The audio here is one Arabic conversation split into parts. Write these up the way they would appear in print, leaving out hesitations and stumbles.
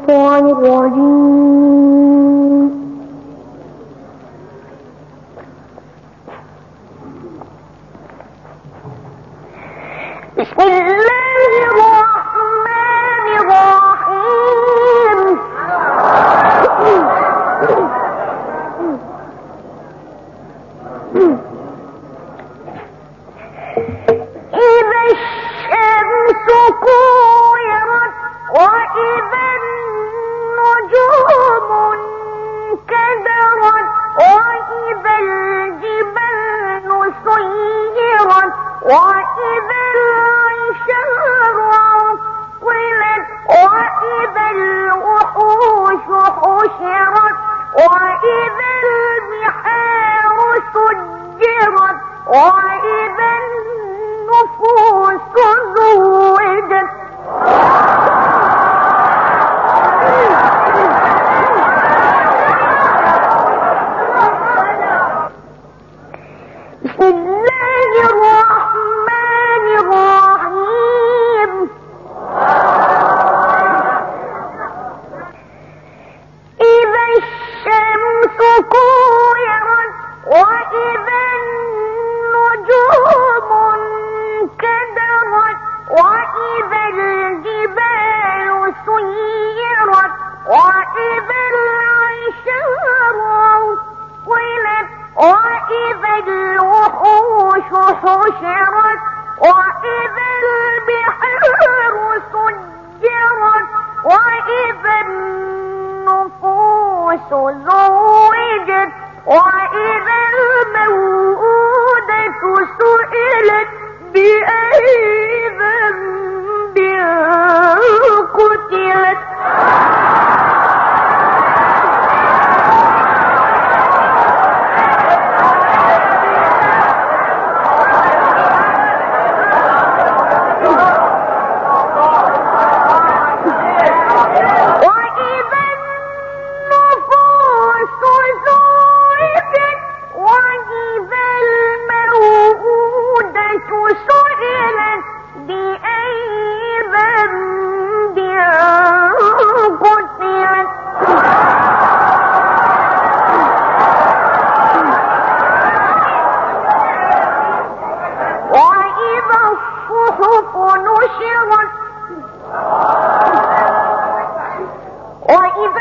الشيطان الرجيم. بسم الله الرحمن الرحيم. إذا الشمس كورت وإذا النجوم انكدرت وإذا الجبال سيرت وإذا العشار عطلت وإذا الوحوش حشرت وإذا البحار سجرت وإذا النفوس زوجت. بسم الله الرحمن الرحيم. إذا الشمس كورت وإذا النجوم انكدرت وإذا الجبال سيرت وإذا العشار عطلت وإذا الوحوش حشرت وإذا البحار سجرت وإذا النفوس زوجت وإذا الموءودة سئلت بأي ذنب قتلت. وإذا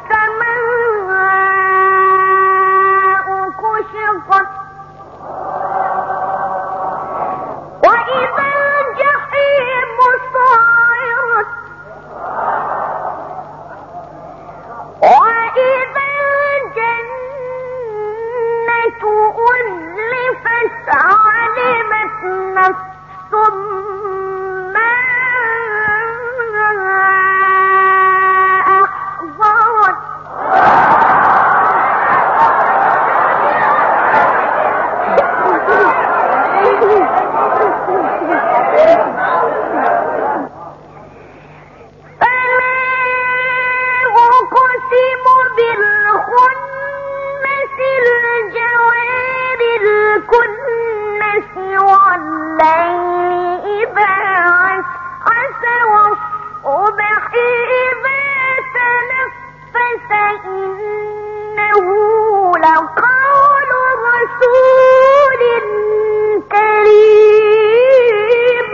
السماء كشطت وإذا الجحيم سعرت وإذا الجنة أزلفت علمت نفس ما أحضرت. فلا أقسم بالخنس الجوار الكنس والليل إذا عسعس والصبح إذا تنفس إنه لقول رسول كريم.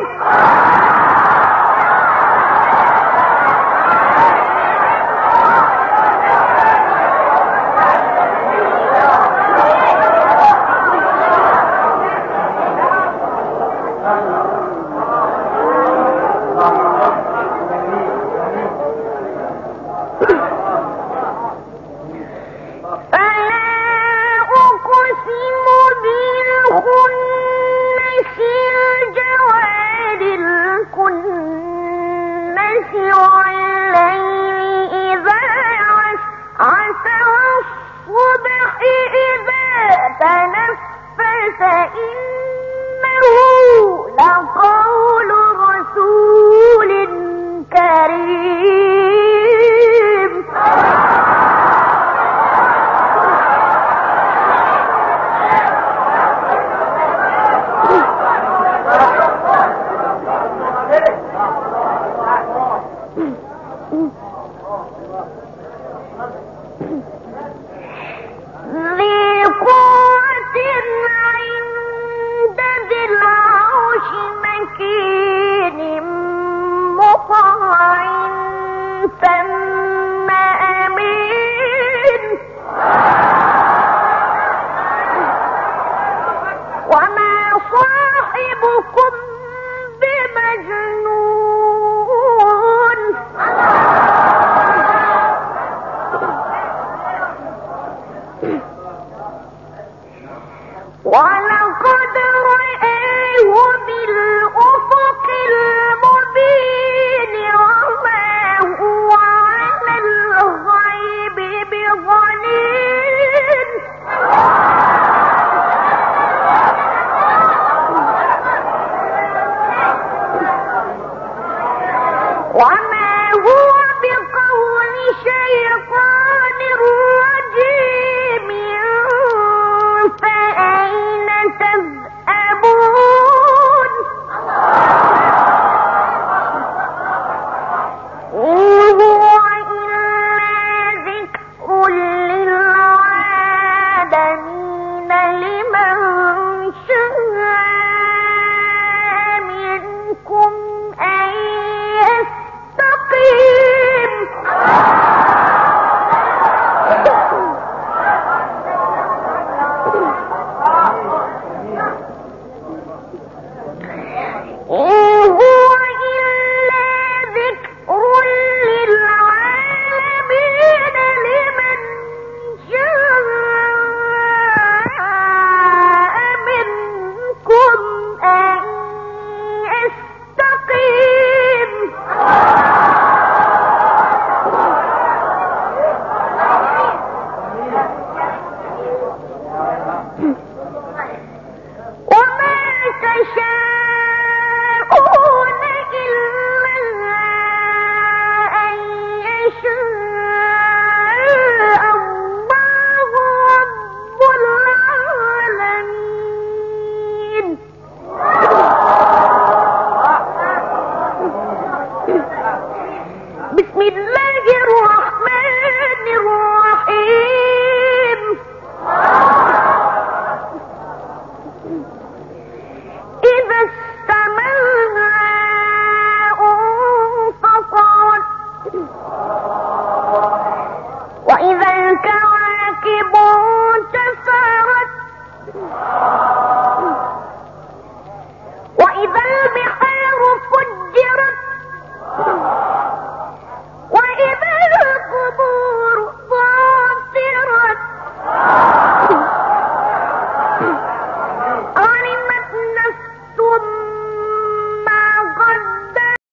وما هو بقول شيطان رجيم فأين تذهبون إن هو إلا ذكر للعالمين لمن شاء منكم أن يستقيم إن هو إلا ذكر للعالمين لمن شاء منكم أن يستقيم وما تشاءون إلا أن يشاء الله رب العالمين بسم الله